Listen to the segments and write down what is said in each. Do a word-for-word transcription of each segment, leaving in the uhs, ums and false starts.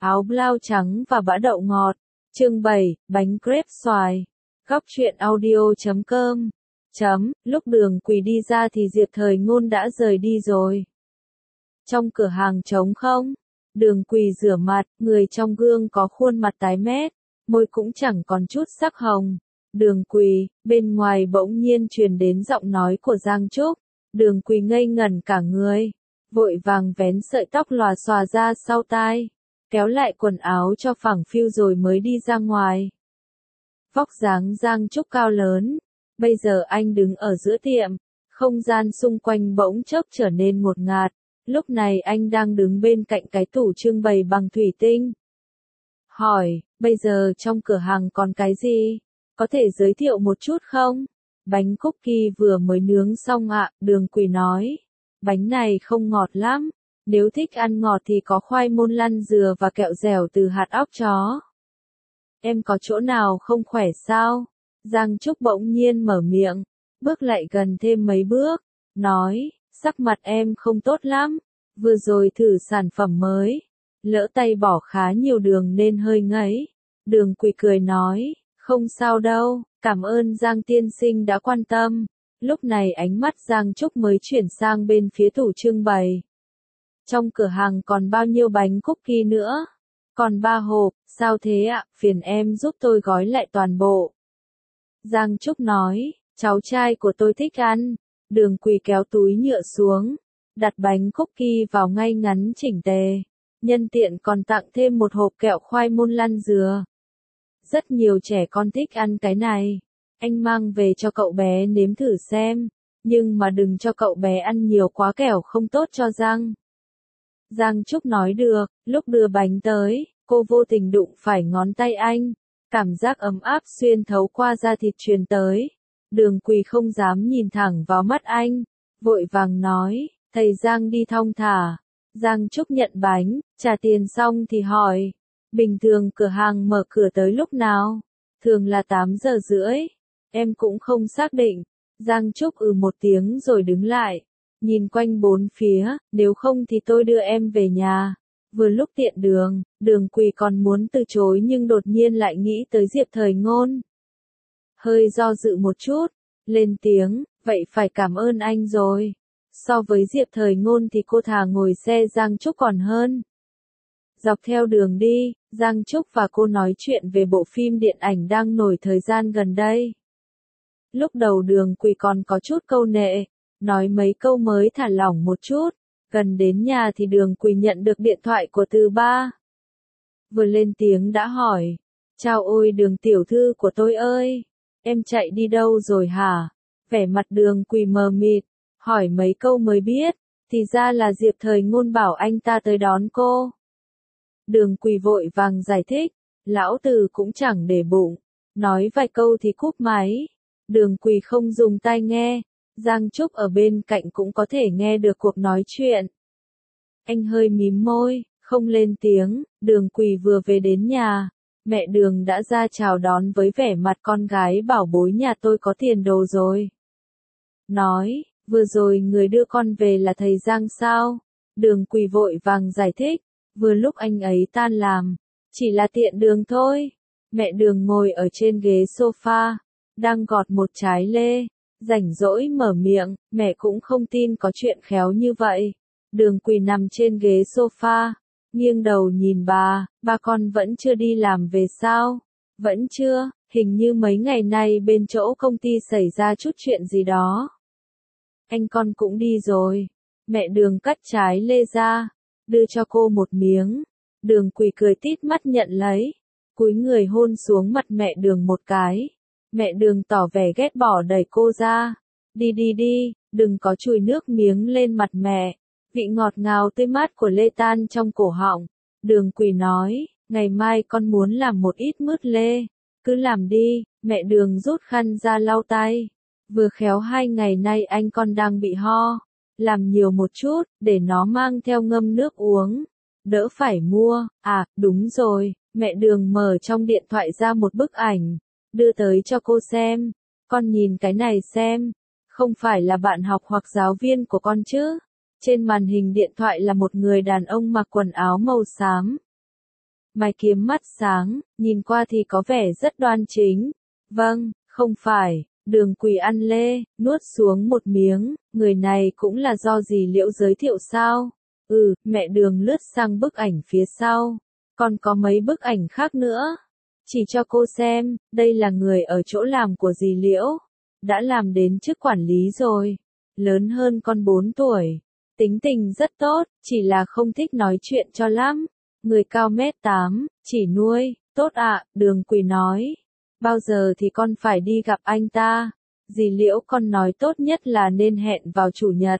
áo blau trắng và bã đậu ngọt. Chương bảy, bánh crepe xoài. Góc truyện audio chấm com. Chấm, lúc Đường Quỳ đi ra thì Diệp Thời Ngôn đã rời đi rồi. Trong cửa hàng trống không, Đường Quỳ rửa mặt, người trong gương có khuôn mặt tái mét, môi cũng chẳng còn chút sắc hồng. Đường Quỳ, bên ngoài bỗng nhiên truyền đến giọng nói của Giang Trúc. Đường Quỳ ngây ngẩn cả người, vội vàng vén sợi tóc lòa xòa ra sau tai, kéo lại quần áo cho phẳng phiu rồi mới đi ra ngoài. Vóc dáng Giang Trúc cao lớn, bây giờ anh đứng ở giữa tiệm, không gian xung quanh bỗng chốc trở nên ngột ngạt. Lúc này anh đang đứng bên cạnh cái tủ trưng bày bằng thủy tinh. Hỏi, bây giờ trong cửa hàng còn cái gì? Có thể giới thiệu một chút không? Bánh cookie vừa mới nướng xong ạ, Đường Quỳ nói. Bánh này không ngọt lắm, nếu thích ăn ngọt thì có khoai môn lăn dừa và kẹo dẻo từ hạt óc chó. Em có chỗ nào không khỏe sao? Giang Trúc bỗng nhiên mở miệng, bước lại gần thêm mấy bước, nói, sắc mặt em không tốt lắm, vừa rồi thử sản phẩm mới, lỡ tay bỏ khá nhiều đường nên hơi ngấy. Đường Quỳ cười nói, không sao đâu, cảm ơn Giang tiên sinh đã quan tâm. Lúc này ánh mắt Giang Trúc mới chuyển sang bên phía tủ trưng bày. Trong cửa hàng còn bao nhiêu bánh cookie nữa? Còn ba hộp, sao thế ạ, phiền em giúp tôi gói lại toàn bộ. Giang Trúc nói, cháu trai của tôi thích ăn. Đường Quỳ kéo túi nhựa xuống, đặt bánh cookie vào ngay ngắn chỉnh tề. Nhân tiện còn tặng thêm một hộp kẹo khoai môn lăn dừa. Rất nhiều trẻ con thích ăn cái này. Anh mang về cho cậu bé nếm thử xem, nhưng mà đừng cho cậu bé ăn nhiều quá kẻo không tốt cho răng. Giang Trúc nói được, lúc đưa bánh tới, cô vô tình đụng phải ngón tay anh. Cảm giác ấm áp xuyên thấu qua da thịt truyền tới. Đường Quỳ không dám nhìn thẳng vào mắt anh, vội vàng nói, thầy Giang đi thong thả. Giang Trúc nhận bánh, trả tiền xong thì hỏi, bình thường cửa hàng mở cửa tới lúc nào? Thường là tám giờ rưỡi. Em cũng không xác định. Giang Trúc ừ một tiếng rồi đứng lại, nhìn quanh bốn phía, nếu không thì tôi đưa em về nhà. Vừa lúc tiện đường, Đường Quỳ còn muốn từ chối nhưng đột nhiên lại nghĩ tới Diệp Thời Ngôn. Hơi do dự một chút, lên tiếng, vậy phải cảm ơn anh rồi. So với Diệp Thời Ngôn thì cô thà ngồi xe Giang Trúc còn hơn. Dọc theo đường đi, Giang Trúc và cô nói chuyện về bộ phim điện ảnh đang nổi thời gian gần đây. Lúc đầu Đường Quỳ còn có chút câu nệ, nói mấy câu mới thả lỏng một chút. Gần đến nhà thì Đường Quỳ nhận được điện thoại của Từ Ba. Vừa lên tiếng đã hỏi, chào ôi Đường tiểu thư của tôi ơi, em chạy đi đâu rồi hả? Vẻ mặt Đường Quỳ mờ mịt, hỏi mấy câu mới biết, thì ra là Diệp Thời Ngôn bảo anh ta tới đón cô. Đường Quỳ vội vàng giải thích, lão Từ cũng chẳng để bụng, nói vài câu thì cúp máy. Đường Quỳ không dùng tai nghe, Giang Trúc ở bên cạnh cũng có thể nghe được cuộc nói chuyện. Anh hơi mím môi, không lên tiếng. Đường Quỳ vừa về đến nhà, mẹ Đường đã ra chào đón với vẻ mặt con gái bảo bối nhà tôi có tiền đồ rồi. Nói, vừa rồi người đưa con về là thầy Giang sao? Đường Quỳ vội vàng giải thích, vừa lúc anh ấy tan làm, chỉ là tiện đường thôi. Mẹ Đường ngồi ở trên ghế sofa, đang gọt một trái lê, rảnh rỗi mở miệng, mẹ cũng không tin có chuyện khéo như vậy. Đường Quỳ nằm trên ghế sofa, nghiêng đầu nhìn bà, ba con vẫn chưa đi làm về sao? Vẫn chưa, hình như mấy ngày nay bên chỗ công ty xảy ra chút chuyện gì đó. Anh con cũng đi rồi. Mẹ Đường cắt trái lê ra, đưa cho cô một miếng. Đường Quỳ cười tít mắt nhận lấy, cúi người hôn xuống mặt mẹ Đường một cái. Mẹ Đường tỏ vẻ ghét bỏ đẩy cô ra. Đi đi đi, đừng có chùi nước miếng lên mặt mẹ. Vị ngọt ngào tươi mát của lê tan trong cổ họng. Đường Quỳ nói, ngày mai con muốn làm một ít mứt lê. Cứ làm đi. Mẹ Đường rút khăn ra lau tay. Vừa khéo hai ngày nay anh con đang bị ho. Làm nhiều một chút, để nó mang theo ngâm nước uống. Đỡ phải mua. À, đúng rồi, mẹ Đường mở trong điện thoại ra một bức ảnh, đưa tới cho cô xem. Con nhìn cái này xem. Không phải là bạn học hoặc giáo viên của con chứ? Trên màn hình điện thoại là một người đàn ông mặc quần áo màu xám. Mày kiếm mắt sáng, nhìn qua thì có vẻ rất đoan chính. Vâng, không phải, Đường Quỳ ăn lê, nuốt xuống một miếng, người này cũng là do dì Liễu giới thiệu sao? Ừ, mẹ Đường lướt sang bức ảnh phía sau. Còn có mấy bức ảnh khác nữa. Chỉ cho cô xem, đây là người ở chỗ làm của dì Liễu. Đã làm đến chức quản lý rồi. Lớn hơn con bốn tuổi. Tính tình rất tốt, chỉ là không thích nói chuyện cho lắm. Người cao mét tám, chỉ nuôi, tốt ạ, Đường Quỳ nói. Bao giờ thì con phải đi gặp anh ta? Dì Liễu con nói tốt nhất là nên hẹn vào chủ nhật.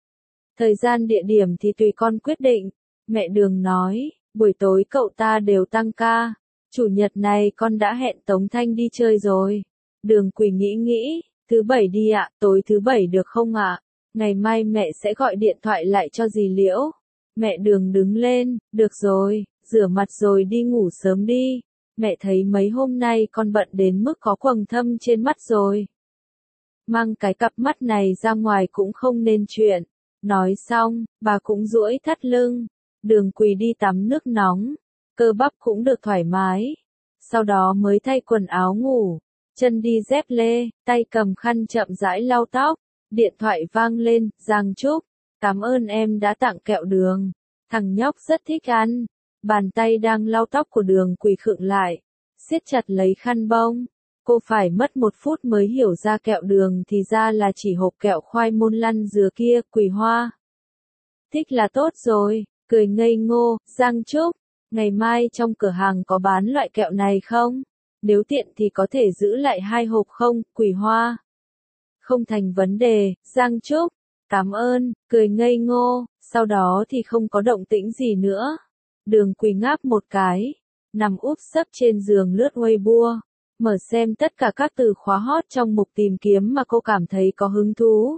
Thời gian địa điểm thì tùy con quyết định. Mẹ Đường nói, buổi tối cậu ta đều tăng ca. Chủ nhật này con đã hẹn Tống Thanh đi chơi rồi. Đường Quỳ nghĩ nghĩ, thứ bảy đi ạ, tối thứ bảy được không ạ? Ngày mai mẹ sẽ gọi điện thoại lại cho dì Liễu. Mẹ Đường đứng lên, được rồi, rửa mặt rồi đi ngủ sớm đi. Mẹ thấy mấy hôm nay con bận đến mức có quầng thâm trên mắt rồi. Mang cái cặp mắt này ra ngoài cũng không nên chuyện. Nói xong, bà cũng duỗi thắt lưng. Đường Quỳ đi tắm nước nóng. Cơ bắp cũng được thoải mái. Sau đó mới thay quần áo ngủ. Chân đi dép lê, tay cầm khăn chậm rãi lau tóc. Điện thoại vang lên, Giang Trúc. Cảm ơn em đã tặng kẹo đường. Thằng nhóc rất thích ăn. Bàn tay đang lau tóc của Đường Quỳ khựng lại. Siết chặt lấy khăn bông. Cô phải mất một phút mới hiểu ra kẹo đường thì ra là chỉ hộp kẹo khoai môn lăn dừa kia, Quỳ Hoa. Thích là tốt rồi, cười ngây ngô, Giang Trúc. Ngày mai trong cửa hàng có bán loại kẹo này không? Nếu tiện thì có thể giữ lại hai hộp không, Quỳ Hoa? Không thành vấn đề, Giang Trúc. Cảm ơn, cười ngây ngô, sau đó thì không có động tĩnh gì nữa. Đường Quỳ ngáp một cái, nằm úp sấp trên giường lướt Weibo, mở xem tất cả các từ khóa hot trong mục tìm kiếm mà cô cảm thấy có hứng thú.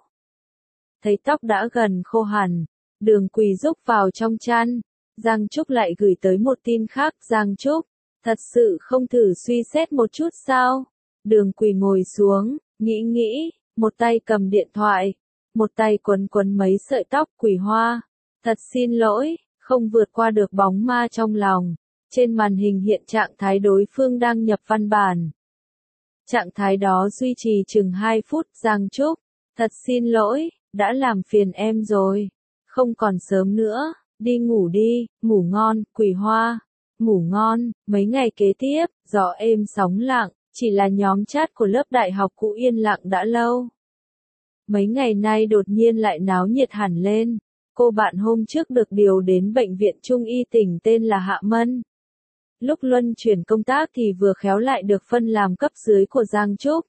Thấy tóc đã gần khô hẳn, Đường Quỳ rúc vào trong chăn. Giang Trúc lại gửi tới một tin khác, Giang Trúc, thật sự không thử suy xét một chút sao? Đường Quỳ ngồi xuống, nghĩ nghĩ, một tay cầm điện thoại, một tay quấn quấn mấy sợi tóc, Quỳ Hoa. Thật xin lỗi, không vượt qua được bóng ma trong lòng. Trên màn hình hiện trạng thái đối phương đang nhập văn bản. Trạng thái đó duy trì chừng hai phút, Giang Trúc. Thật xin lỗi, đã làm phiền em rồi. Không còn sớm nữa, đi ngủ đi, ngủ ngon, Quỳ Hoa. Ngủ ngon, mấy ngày kế tiếp, gió êm sóng lặng, chỉ là nhóm chat của lớp đại học cũ yên lặng đã lâu. Mấy ngày nay đột nhiên lại náo nhiệt hẳn lên. Cô bạn hôm trước được điều đến bệnh viện Trung y tỉnh tên là Hạ Mân. Lúc luân chuyển công tác thì vừa khéo lại được phân làm cấp dưới của Giang Trúc.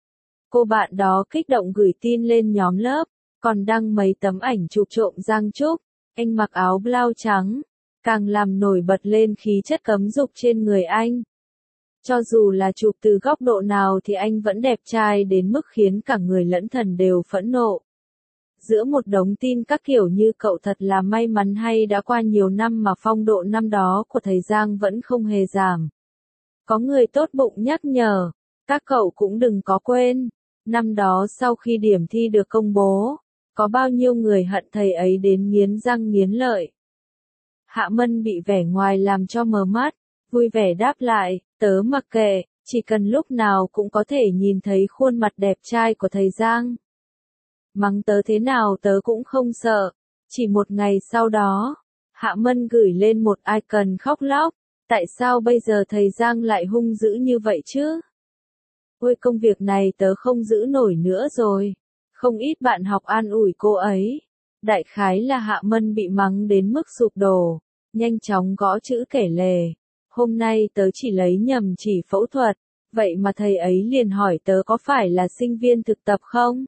Cô bạn đó kích động gửi tin lên nhóm lớp, còn đăng mấy tấm ảnh chụp trộm Giang Trúc. Anh mặc áo blau trắng, càng làm nổi bật lên khí chất cấm dục trên người anh. Cho dù là chụp từ góc độ nào thì anh vẫn đẹp trai đến mức khiến cả người lẫn thần đều phẫn nộ. Giữa một đống tin các kiểu như cậu thật là may mắn hay đã qua nhiều năm mà phong độ năm đó của thầy Giang vẫn không hề giảm. Có người tốt bụng nhắc nhở, các cậu cũng đừng có quên, năm đó sau khi điểm thi được công bố, có bao nhiêu người hận thầy ấy đến nghiến răng nghiến lợi. Hạ Mân bị vẻ ngoài làm cho mờ mắt, vui vẻ đáp lại, tớ mặc kệ, chỉ cần lúc nào cũng có thể nhìn thấy khuôn mặt đẹp trai của thầy Giang. Mắng tớ thế nào tớ cũng không sợ. Chỉ một ngày sau đó, Hạ Mân gửi lên một icon khóc lóc. Tại sao bây giờ thầy Giang lại hung dữ như vậy chứ? Ôi công việc này tớ không giữ nổi nữa rồi. Không ít bạn học an ủi cô ấy. Đại khái là Hạ Mân bị mắng đến mức sụp đổ. Nhanh chóng gõ chữ kể lể. Hôm nay tớ chỉ lấy nhầm chỉ phẫu thuật. Vậy mà thầy ấy liền hỏi tớ có phải là sinh viên thực tập không?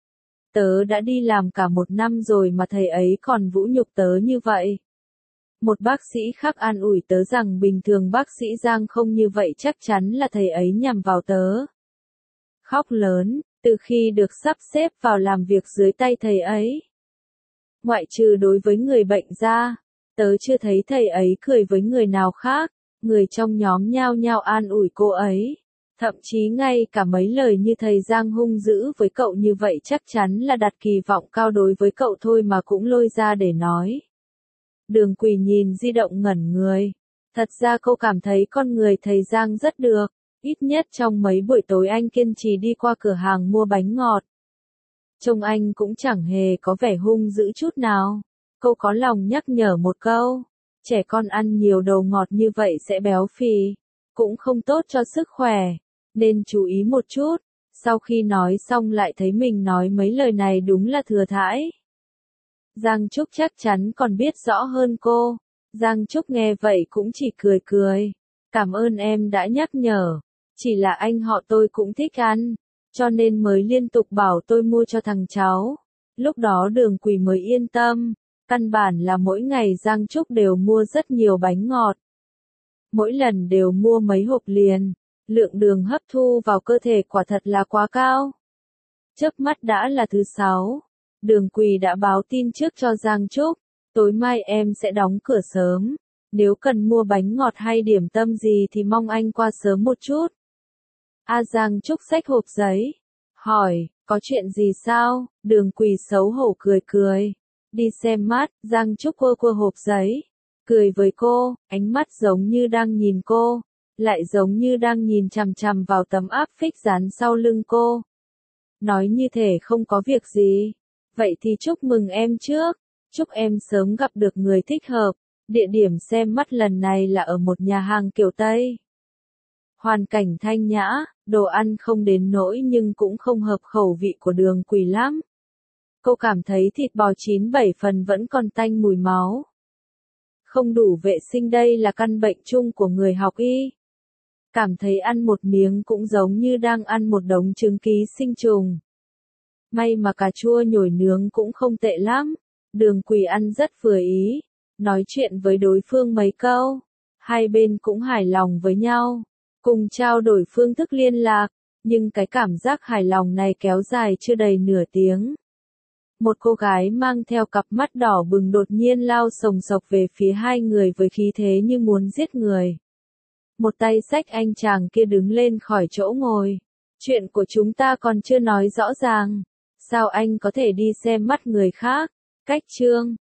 Tớ đã đi làm cả một năm rồi mà thầy ấy còn vũ nhục tớ như vậy. Một bác sĩ khác an ủi tớ rằng bình thường bác sĩ Giang không như vậy chắc chắn là thầy ấy nhằm vào tớ. Khóc lớn, từ khi được sắp xếp vào làm việc dưới tay thầy ấy. Ngoại trừ đối với người bệnh ra, tớ chưa thấy thầy ấy cười với người nào khác, người trong nhóm nhao nhao an ủi cô ấy. Thậm chí ngay cả mấy lời như thầy Giang hung dữ với cậu như vậy chắc chắn là đặt kỳ vọng cao đối với cậu thôi mà cũng lôi ra để nói. Đường Quỳ nhìn di động ngẩn người. Thật ra cô cảm thấy con người thầy Giang rất được, ít nhất trong mấy buổi tối anh kiên trì đi qua cửa hàng mua bánh ngọt. Trông anh cũng chẳng hề có vẻ hung dữ chút nào. Cô có lòng nhắc nhở một câu, trẻ con ăn nhiều đồ ngọt như vậy sẽ béo phì, cũng không tốt cho sức khỏe, nên chú ý một chút. Sau khi nói xong lại thấy mình nói mấy lời này đúng là thừa thãi. Giang Trúc chắc chắn còn biết rõ hơn cô. Giang Trúc nghe vậy cũng chỉ cười cười. Cảm ơn em đã nhắc nhở. Chỉ là anh họ tôi cũng thích ăn, cho nên mới liên tục bảo tôi mua cho thằng cháu. Lúc đó Đường Quỳ mới yên tâm. Căn bản là mỗi ngày Giang Trúc đều mua rất nhiều bánh ngọt. Mỗi lần đều mua mấy hộp liền. Lượng đường hấp thu vào cơ thể quả thật là quá cao. Chớp mắt đã là thứ sáu. Đường Quỳ đã báo tin trước cho Giang Trúc. Tối mai em sẽ đóng cửa sớm. Nếu cần mua bánh ngọt hay điểm tâm gì thì mong anh qua sớm một chút. A Giang Trúc xách hộp giấy. Hỏi, có chuyện gì sao? Đường Quỳ xấu hổ cười cười. Đi xem mắt, Giang Trúc quơ quơ hộp giấy. Cười với cô, ánh mắt giống như đang nhìn cô. Lại giống như đang nhìn chằm chằm vào tấm áp phích dán sau lưng cô. Nói như thể không có việc gì. Vậy thì chúc mừng em trước. Chúc em sớm gặp được người thích hợp. Địa điểm xem mắt lần này là ở một nhà hàng kiểu Tây. Hoàn cảnh thanh nhã, đồ ăn không đến nỗi nhưng cũng không hợp khẩu vị của Đường Quỳ lắm. Cô cảm thấy thịt bò chín bảy phần vẫn còn tanh mùi máu. Không đủ vệ sinh, đây là căn bệnh chung của người học y. Cảm thấy ăn một miếng cũng giống như đang ăn một đống trứng ký sinh trùng. May mà cà chua nhồi nướng cũng không tệ lắm. Đường Quỳ ăn rất vừa ý. Nói chuyện với đối phương mấy câu. Hai bên cũng hài lòng với nhau. Cùng trao đổi phương thức liên lạc. Nhưng cái cảm giác hài lòng này kéo dài chưa đầy nửa tiếng. Một cô gái mang theo cặp mắt đỏ bừng đột nhiên lao sồng sộc về phía hai người với khí thế như muốn giết người. Một tay xách anh chàng kia đứng lên khỏi chỗ ngồi. Chuyện của chúng ta còn chưa nói rõ ràng. Sao anh có thể đi xem mắt người khác? Cách chương